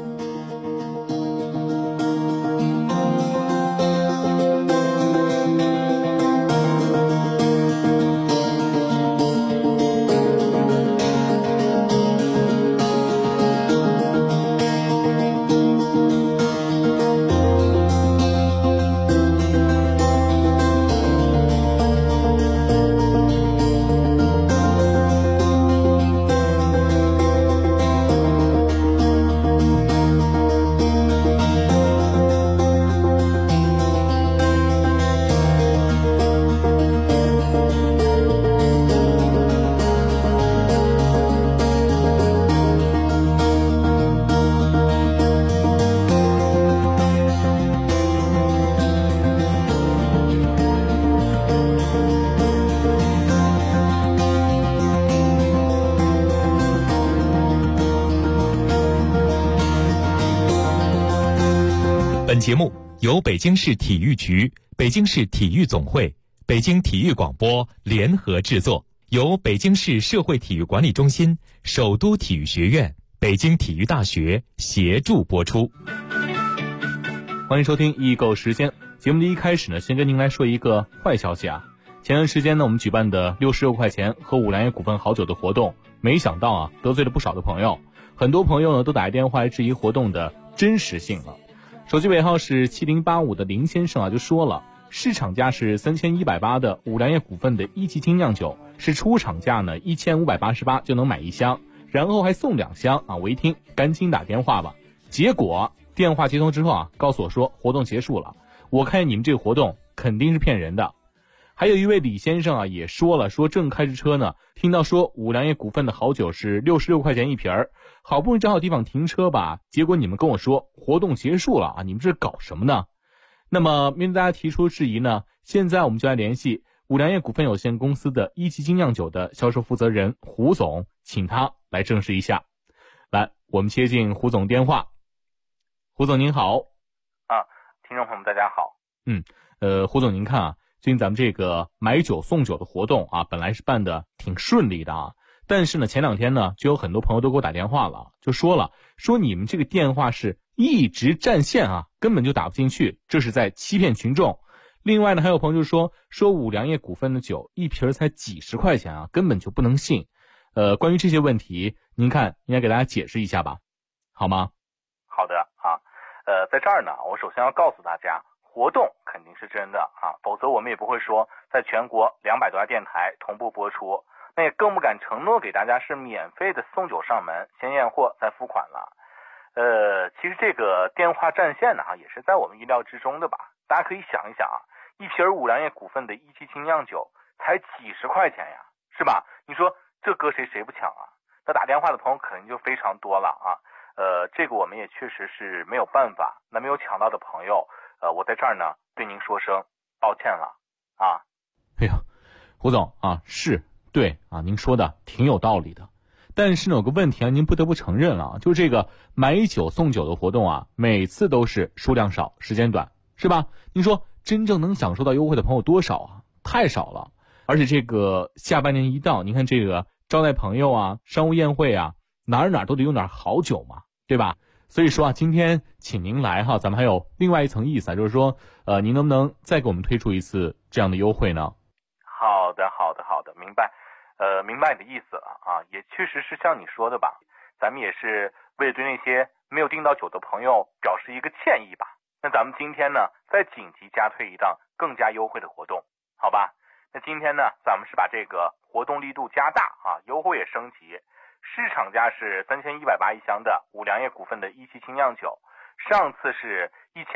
本节目由北京市体育局、北京市体育总会、北京体育广播联合制作，由北京市社会体育管理中心、首都体育学院、北京体育大学协助播出。 欢迎收听易购时间。节目的一开始呢，先跟您来说一个坏消息啊。前段时间呢，我们举办的66块钱喝五粮液股份好酒的活动，没想到得罪了不少的朋友。很多朋友呢都打电话来质疑活动的真实性了。手机尾号是7085的林先生就说了，市场价是3180的五粮液股份的一级精酿酒，是出厂价呢1588就能买一箱，然后还送2箱我一听赶紧打电话吧。结果电话接通之后告诉我说活动结束了，我看见你们这个活动肯定是骗人的。还有一位李先生也说了，说正开着车呢，听到说五粮液股份的好酒是66块钱一瓶儿，好不容易找好地方停车吧，结果你们跟我说活动结束了你们这是搞什么呢？那么面对大家提出质疑呢，现在我们就来联系五粮液股份有限公司的一级精酿酒的销售负责人胡总，请他来证实一下。来，我们接进胡总电话。胡总您好。 听众朋友们大家好。 胡总您看最近咱们这个买酒送酒的活动本来是办的挺顺利的但是呢前2天呢就有很多朋友都给我打电话了，就说你们这个电话是一直占线根本就打不进去，这是在欺骗群众。另外呢还有朋友就说五粮液股份的酒一瓶才几十块钱根本就不能信。关于这些问题您看应该给大家解释一下吧，好吗？ 好的在这儿呢我首先要告诉大家，活动肯定是真的否则我们也不会说在全国200多家电台同步播出，那也更不敢承诺给大家是免费的送酒上门，先验货再付款了。其实这个电话占线呢也是在我们意料之中的吧。大家可以想一想一瓶五粮液股份的一级精酿酒才几十块钱呀，是吧？你说这搁谁不抢那打电话的朋友肯定就非常多了这个我们也确实是没有办法。那没有抢到的朋友我在这儿呢对您说声抱歉了哎呀，胡总是对您说的挺有道理的。但是呢有个问题您不得不承认了，就是这个买酒送酒的活动每次都是数量少时间短，是吧？您说真正能享受到优惠的朋友多少太少了。而且这个下半年一到，您看这个招待朋友商务宴会哪都得用点好酒嘛，对吧？所以说今天请您来咱们还有另外一层意思就是说您能不能再给我们推出一次这样的优惠呢？ 好的，明白。明白你的意思了也确实是像你说的吧，咱们也是为了对那些没有订到酒的朋友表示一个歉意吧。那咱们今天呢再紧急加推一档更加优惠的活动，好吧？那今天呢咱们是把这个活动力度加大优惠也升级。市场价是3180一箱的五粮液股份的一级精酿酒，上次是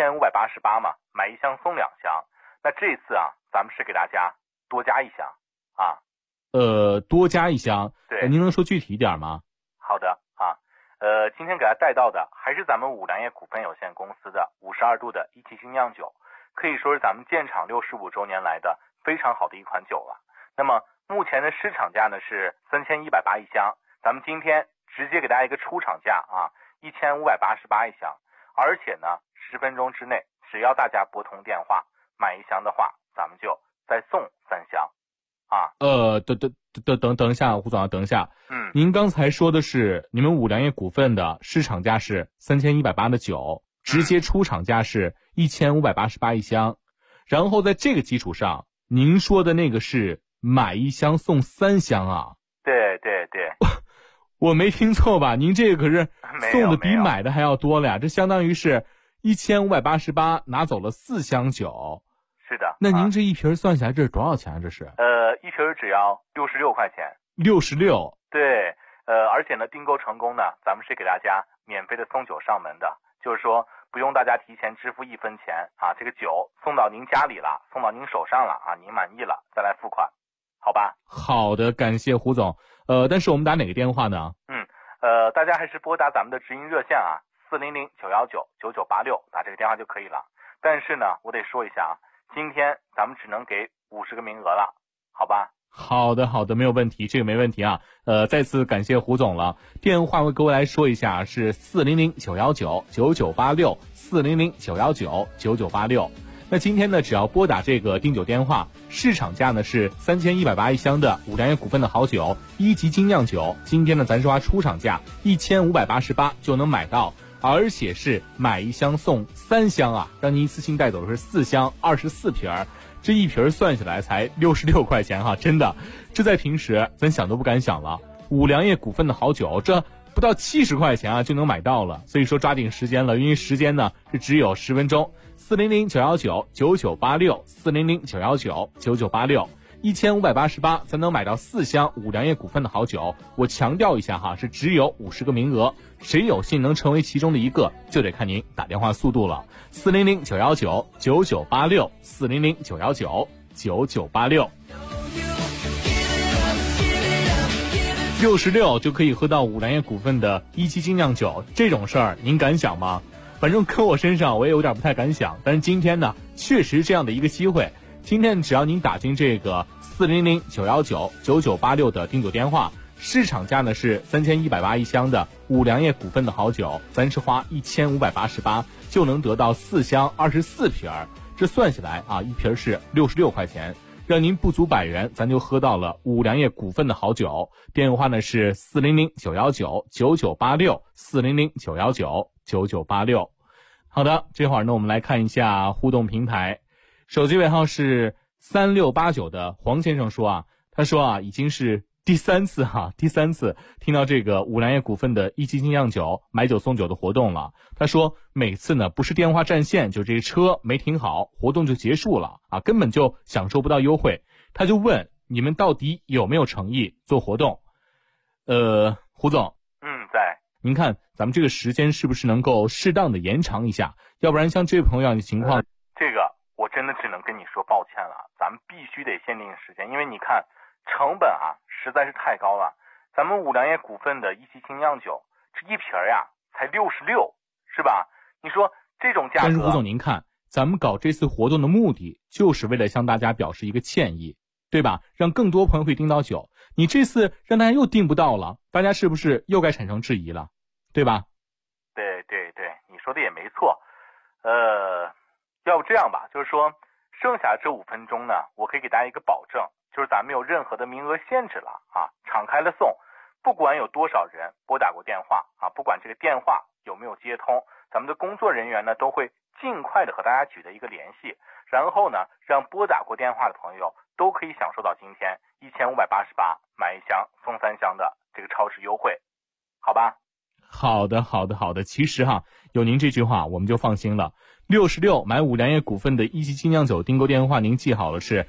1588嘛，买1箱送2箱。那这次咱们是给大家多加1箱多加1箱。 对， 您能说具体一点吗？ 好的今天给大家带到的还是咱们五粮液股份有限公司的52度的一级精酿酒，可以说是咱们建厂65周年来的非常好的一款酒了。 那么目前的市场价呢是3180一箱，咱们今天直接给大家一个出厂价啊，1588一箱，而且呢10分钟之内，只要大家拨通电话买一箱的话，咱们就再送3箱啊。 等一下，胡总，等一下。您刚才说的是你们五粮液股份的市场价是3180的酒，直接出厂价是1588一箱，然后在这个基础上，您说的那个是买一箱送3箱啊？ 对， 我没听错吧？您这个可是送的比买的还要多了呀，这相当于是1588拿走了4箱酒。 是的。 那您这一瓶算下来这是多少钱啊？这是？ 一瓶只要66块钱。 66。 对，而且呢，订购成功呢，咱们是给大家免费的送酒上门的，就是说不用大家提前支付1分钱啊，这个酒送到您家里了，送到您手上了啊，您满意了再来付款，好吧？ 好的，感谢胡总。但是我们打哪个电话呢？ 大家还是拨打咱们的直营热线啊，400-919-9986，打这个电话就可以了。但是呢，我得说一下啊，今天咱们只能给50个名额了，好吧？ 好的，没有问题，这个没问题啊。再次感谢胡总了。电话我各位来说一下，是400-919-9986 400-919-9986。那今天呢，只要拨打这个订酒电话，市场价呢是3180一箱的五粮液股份的好酒1级精酿酒，今天呢咱说出厂价1588就能买到，而且是买一箱送3箱啊，让您一次性带走的是4箱24瓶，这一瓶算下来才66块钱哈，真的，这在平时咱想都不敢想了。五粮液股份的好酒，这不到70块钱啊就能买到了，所以说抓紧时间了，因为时间呢是只有10分钟。400-919-9986 400-919-9986 1588才能买到4箱五粮液股份的好酒。我强调一下哈，是只有50个名额，谁有幸能成为其中的一个，就得看您打电话速度了。400-919-9986 400-919-9986 66就可以喝到五粮液股份的1级精酿酒，这种事儿您敢想吗？反正搁我身上我也有点不太敢想，但是今天呢确实这样的一个机会，今天只要您打进这个400-919-9986的订酒电话，市场价呢是3180一箱的五粮液股份的好酒，咱是花1588就能得到4箱24瓶，这算下来啊，一瓶是66块钱，让您不足100元咱就喝到了五粮液股份的好酒。电话呢是400-919-9986 400-919-9986。好的，这会儿呢我们来看一下互动平台，手机尾号是3689的黄先生说啊，他说啊已经是第三次听到这个五粮液股份的1级精酿酒买酒送酒的活动了。他说每次呢不是电话占线，就这车没停好，活动就结束了啊，根本就享受不到优惠。他就问你们到底有没有诚意做活动？胡总， 在。 您看咱们这个时间是不是能够适当的延长一下？要不然像这位朋友的情况， 这个我真的只能跟你说抱歉了，咱们必须得限定时间，因为你看成本啊实在是太高了。咱们五粮液股份的1级精酿酒，这一瓶呀才66，是吧？你说这种价格。 但是胡总您看，咱们搞这次活动的目的就是为了向大家表示一个歉意，对吧？让更多朋友会订到酒。你这次让大家又订不到了，大家是不是又该产生质疑了，对吧？ 对，你说的也没错。要不这样吧，就是说剩下这5分钟呢，我可以给大家一个保证，就是咱没有任何的名额限制了啊，敞开了送，不管有多少人拨打过电话啊，不管这个电话有没有接通，咱们的工作人员呢都会尽快的和大家取得一个联系，然后呢让拨打过电话的朋友都可以享受到今天1588买1箱送3箱的这个超值优惠，好吧？ 好的。其实哈，有您这句话我们就放心了。66买五粮液股份的1级精酿酒订购电话您记好了，是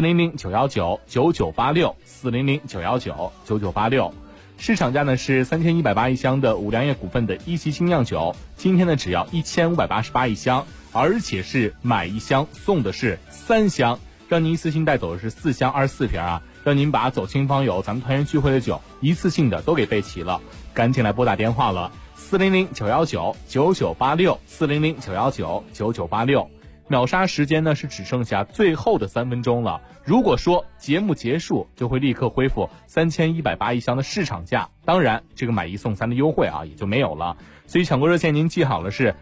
400-919-9986 400-919-9986。市场价呢是3180一箱的五粮液股份的1级精酿酒，今天呢只要1588一箱，而且是买1箱送的是3箱，让您一次性带走的是4箱24瓶啊，让您把走亲访友咱们团圆聚会的酒一次性的都给备齐了。赶紧来拨打电话了，400-919-9986 400-919-9986。 秒杀时间呢是只剩下最后的3分钟了。如果说节目结束，就会立刻恢复3180一箱的市场价，当然这个买1送3的优惠啊也就没有了。所以抢购热线您记好了是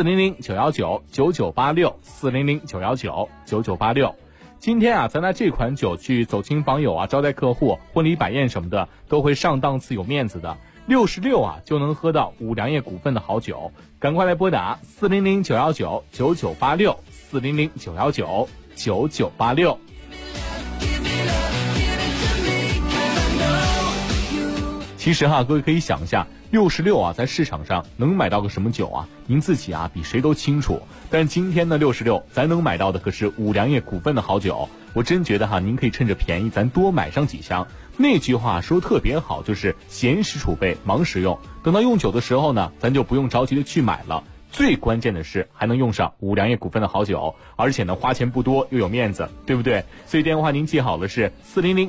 400-919-9986，400-919-9986。今天啊，咱拿这款酒去走亲访友啊，招待客户、婚礼摆宴什么的，都会上档次有面子的。66啊就能喝到五粮液股份的好酒，赶快来拨打400-919-9986，400-919-9986。其实各位可以想一下，66啊在市场上能买到个什么酒啊？您自己啊比谁都清楚。但今天呢66咱能买到的可是五粮液股份的好酒，我真觉得您可以趁着便宜咱多买上几箱。那句话说特别好，就是闲时储备忙时用，等到用酒的时候呢，咱就不用着急的去买了。最关键的是还能用上五粮液股份的好酒，而且呢花钱不多又有面子，对不对？所以电话您记好了是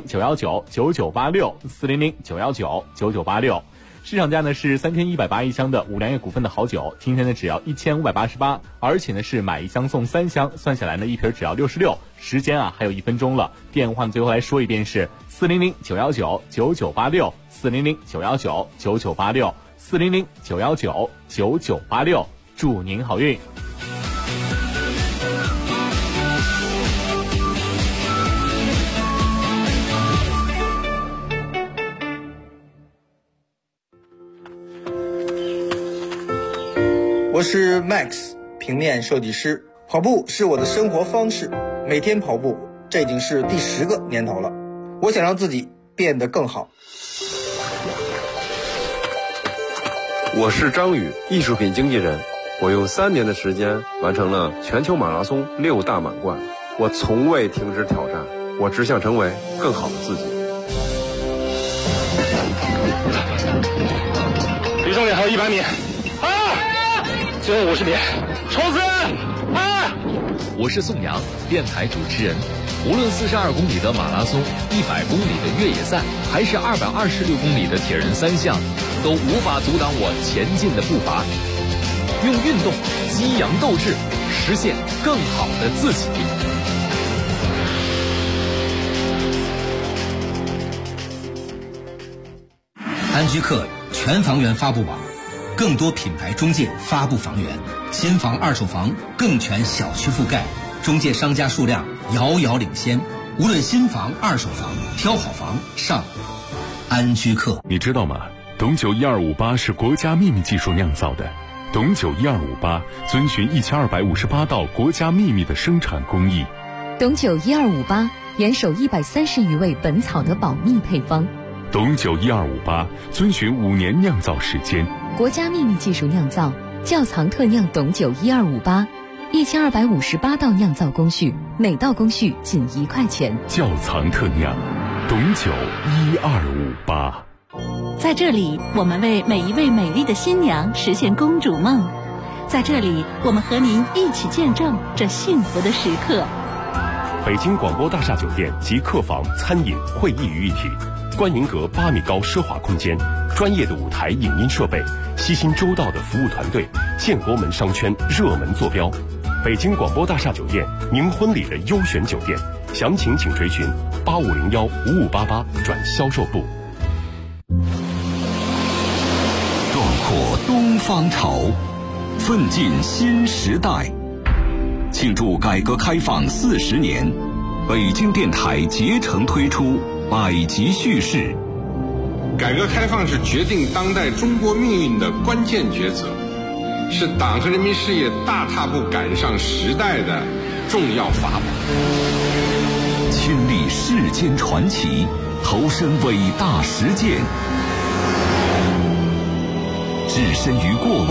400-919-9986，400-919-9986。市场价呢是3180一箱的五粮液股份的好酒，今天呢只要1588，而且呢是买1箱送3箱，算下来呢一瓶只要66。时间还有1分钟了，电话最后来说一遍是400-919-9986，400-919-9986，400-919-9986。祝您好运。 我是 Max， 平面设计师。跑步是我的生活方式，每天跑步，这已经是第10个年头了。我想让自己变得更好。 我是张宇，艺术品经纪人。我用3年的时间完成了全球马拉松6大满贯。我从未停止挑战，我只想成为更好的自己。 离终点还有100米，最后50米，冲刺！ 我是宋阳，电台主持人。无论42公里的马拉松、100公里的越野赛，还是226公里的铁人3项，都无法阻挡我前进的步伐。用运动激扬斗志，实现更好的自己。 安居客全房源发布网，更多品牌中介发布房源，新房二手房更全小区覆盖，中介商家数量遥遥领先。无论新房二手房，挑好房上安居客。 你知道吗？董酒1258是国家秘密技术酿造的。董酒1258遵循1258道国家秘密的生产工艺。 董酒1258严守130余味本草的保密配方。 董酒1258遵循5年酿造时间， 国家秘密技术酿造，窖藏特酿董酒1258，1258道酿造工序，每道工序仅1块钱。 窖藏特酿，董酒1258。 在这里，我们为每一位美丽的新娘实现公主梦。在这里，我们和您一起见证这幸福的时刻。 北京广播大厦酒店集客房、餐饮、会议于一体，观云阁8米高奢华空间，专业的舞台影音设备，悉心周到的服务团队，建国门商圈热门坐标。北京广播大厦酒店，您婚礼的优选酒店，详情请垂询8501-5588转销售部。 壮阔东方潮，奋进新时代。庆祝改革开放40年，北京电台竭诚推出百集叙事。 改革开放是决定当代中国命运的关键抉择，是党和人民事业大踏步赶上时代的重要法宝。 亲历世间传奇，投身伟大实践，置身于过往。